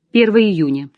1 июня.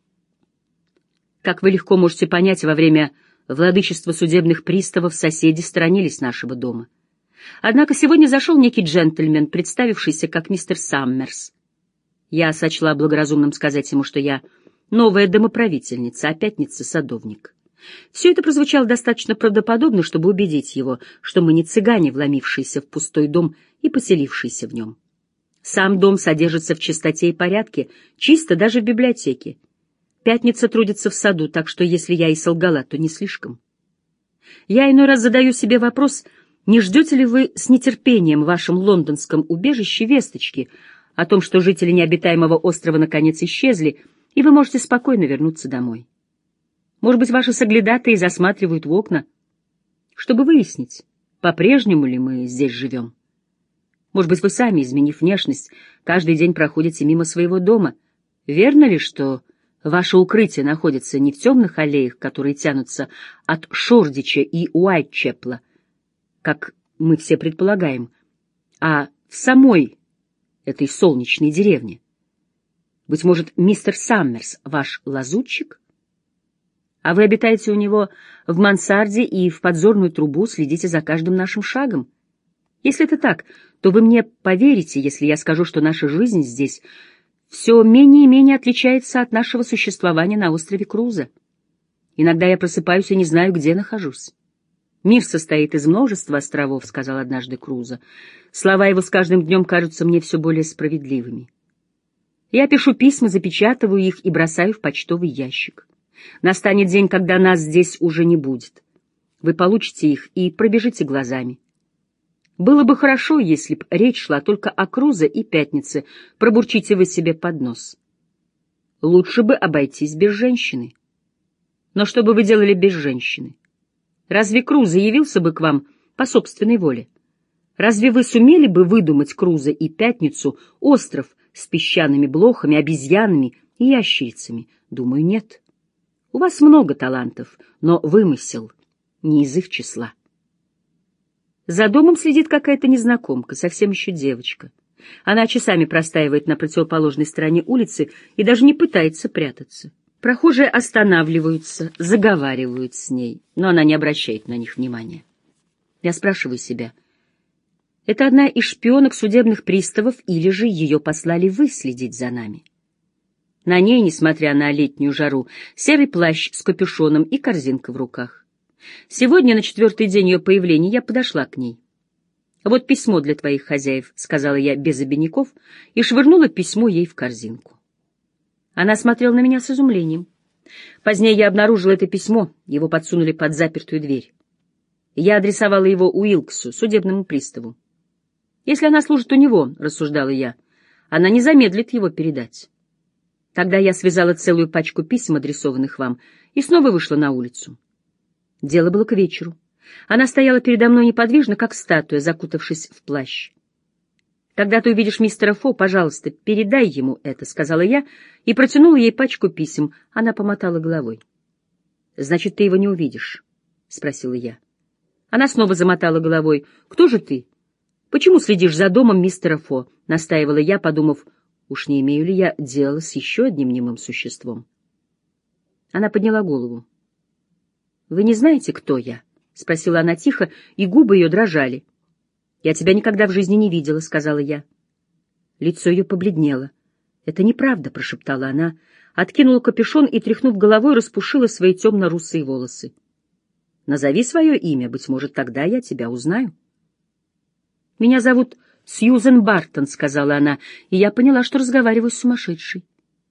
Как вы легко можете понять, во время владычества судебных приставов соседи сторонились нашего дома. Однако сегодня зашел некий джентльмен, представившийся как мистер Саммерс. Я сочла благоразумным сказать ему, что я новая домоправительница, а пятница — садовник. Все это прозвучало достаточно правдоподобно, чтобы убедить его, что мы не цыгане, вломившиеся в пустой дом и поселившиеся в нем. Сам дом содержится в чистоте и порядке, чисто даже в библиотеке. Пятница трудится в саду, так что если я и солгала, то не слишком. Я иной раз задаю себе вопрос, не ждете ли вы с нетерпением в вашем лондонском убежище весточки о том, что жители необитаемого острова наконец исчезли, и вы можете спокойно вернуться домой. Может быть, ваши соглядатые засматривают в окна, чтобы выяснить, по-прежнему ли мы здесь живем. Может быть, вы сами, изменив внешность, каждый день проходите мимо своего дома. Верно ли, что ваше укрытие находится не в темных аллеях, которые тянутся от Шордича и Уайтчепла, как мы все предполагаем, а в самой этой солнечной деревне? Быть может, мистер Саммерс ваш лазутчик? А вы обитаете у него в мансарде и в подзорную трубу следите за каждым нашим шагом. Если это так, то вы мне поверите, если я скажу, что наша жизнь здесь все менее и менее отличается от нашего существования на острове Круза. Иногда я просыпаюсь и не знаю, где нахожусь. «Мир состоит из множества островов», — сказал однажды Крузо. Слова его с каждым днем кажутся мне все более справедливыми. Я пишу письма, запечатываю их и бросаю в почтовый ящик. Настанет день, когда нас здесь уже не будет. Вы получите их и пробежите глазами. Было бы хорошо, если б речь шла только о Крузо и Пятнице, пробурчите вы себе под нос. Лучше бы обойтись без женщины. Но что бы вы делали без женщины? Разве Крузо явился бы к вам по собственной воле? Разве вы сумели бы выдумать Крузо и Пятницу, остров с песчаными блохами, обезьянами и ящерицами? Думаю, нет. У вас много талантов, но вымысел не из их числа. За домом следит какая-то незнакомка, совсем еще девочка. Она часами простаивает на противоположной стороне улицы и даже не пытается прятаться. Прохожие останавливаются, заговаривают с ней, но она не обращает на них внимания. Я спрашиваю себя, это одна из шпионок судебных приставов или же ее послали вы следить за нами? На ней, несмотря на летнюю жару, серый плащ с капюшоном и корзинка в руках. Сегодня, на 4-й день ее появления, я подошла к ней. «Вот письмо для твоих хозяев», — сказала я без обиняков, и швырнула письмо ей в корзинку. Она смотрела на меня с изумлением. Позднее я обнаружила это письмо, его подсунули под запертую дверь. Я адресовала его Уилксу, судебному приставу. «Если она служит у него», — рассуждала я, — «она не замедлит его передать». Тогда я связала целую пачку писем, адресованных вам, и снова вышла на улицу. Дело было к вечеру. Она стояла передо мной неподвижно, как статуя, закутавшись в плащ. «Когда ты увидишь мистера Фо, пожалуйста, передай ему это», — сказала я, и протянула ей пачку писем. Она помотала головой. «Значит, ты его не увидишь?» — спросила я. Она снова замотала головой. «Кто же ты? Почему следишь за домом мистера Фо?» — настаивала я, подумав, уж не имею ли я дело с еще одним немым существом. Она подняла голову. «Вы не знаете, кто я?» — спросила она тихо, и губы ее дрожали. «Я тебя никогда в жизни не видела», — сказала я. Лицо ее побледнело. «Это неправда», — прошептала она, откинула капюшон и, тряхнув головой, распушила свои темно-русые волосы. «Назови свое имя, быть может, тогда я тебя узнаю». «Меня зовут Сьюзен Бартон», — сказала она, и я поняла, что разговариваю с сумасшедшей.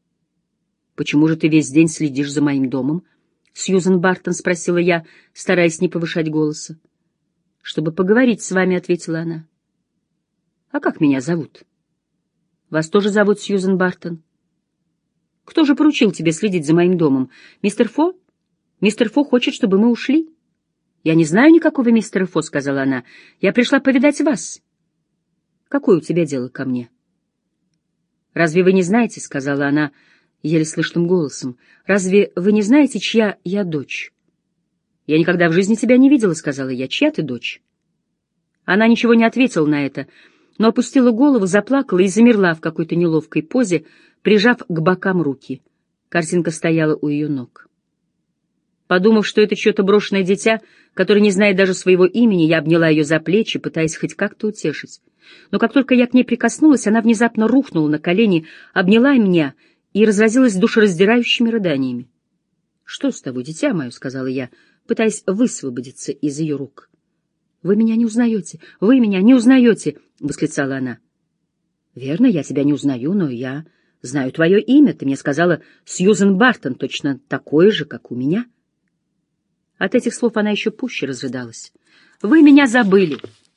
«Почему же ты весь день следишь за моим домом?» «Сьюзен Бартон», — спросила я, стараясь не повышать голоса. «Чтобы поговорить с вами», — ответила она. «А как меня зовут?» «Вас тоже зовут Сьюзен Бартон». «Кто же поручил тебе следить за моим домом? Мистер Фо? Мистер Фо хочет, чтобы мы ушли». «Я не знаю никакого мистера Фо», — сказала она. «Я пришла повидать вас». «Какое у тебя дело ко мне?» «Разве вы не знаете», — сказала она еле слышным голосом, — «разве вы не знаете, чья я дочь?» «Я никогда в жизни тебя не видела», — сказала я. «Чья ты дочь?» Она ничего не ответила на это, но опустила голову, заплакала и замерла в какой-то неловкой позе, прижав к бокам руки. Картинка стояла у ее ног. Подумав, что это чье-то брошенное дитя, которое не знает даже своего имени, я обняла ее за плечи, пытаясь хоть как-то утешить. Но как только я к ней прикоснулась, она внезапно рухнула на колени, обняла меня и разразилась душераздирающими рыданиями. — Что с тобой, дитя мое? — сказала я, пытаясь высвободиться из ее рук. — Вы меня не узнаете! Вы меня не узнаете! — восклицала она. — Верно, я тебя не узнаю, но я знаю твое имя. Ты мне сказала Сьюзен Бартон, точно такое же, как у меня. От этих слов она еще пуще разрыдалась. — Вы меня забыли!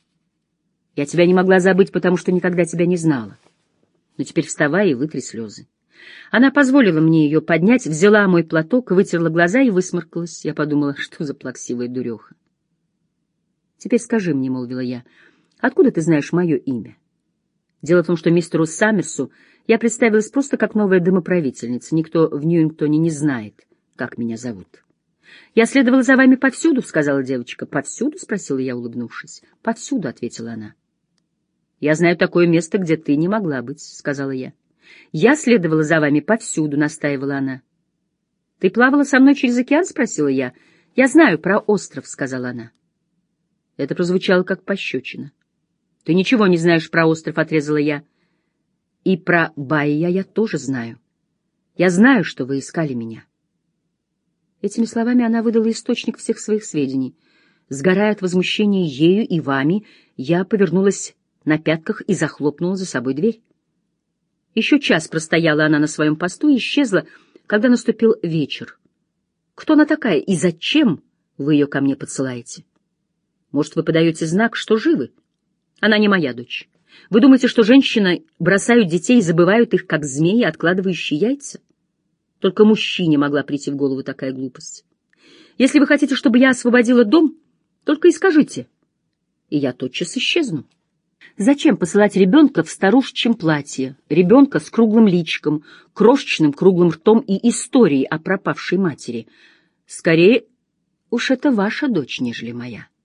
Я тебя не могла забыть, потому что никогда тебя не знала. Но теперь вставай и вытри слезы. Она позволила мне ее поднять, взяла мой платок, вытерла глаза и высморкалась. Я подумала, что за плаксивая дуреха. — Теперь скажи мне, — молвила я, — откуда ты знаешь мое имя? Дело в том, что мистеру Саммерсу я представилась просто как новая домоправительница. Никто в Ньюингтоне не знает, как меня зовут. — Я следовала за вами повсюду, — сказала девочка. — Повсюду? — спросила я, улыбнувшись. — Повсюду, — ответила она. — Я знаю такое место, где ты не могла быть, — сказала я. — Я следовала за вами повсюду, — настаивала она. — Ты плавала со мной через океан? — спросила я. — Я знаю про остров, — сказала она. Это прозвучало как пощечина. — Ты ничего не знаешь про остров, — отрезала я. — И про Байя я тоже знаю. Я знаю, что вы искали меня. Этими словами она выдала источник всех своих сведений. Сгорая от возмущения ею и вами, я повернулась на пятках и захлопнула за собой дверь. Еще час простояла она на своем посту и исчезла, когда наступил вечер. Кто она такая и зачем вы ее ко мне подсылаете? Может, вы подаете знак, что живы? Она не моя дочь. Вы думаете, что женщины бросают детей и забывают их, как змеи, откладывающие яйца? Только мужчине могла прийти в голову такая глупость. Если вы хотите, чтобы я освободила дом, только и скажите, и я тотчас исчезну. Зачем посылать ребенка в старушечьем платье, ребенка с круглым личиком, крошечным круглым ртом и историей о пропавшей матери? Скорее уж это ваша дочь, нежели моя.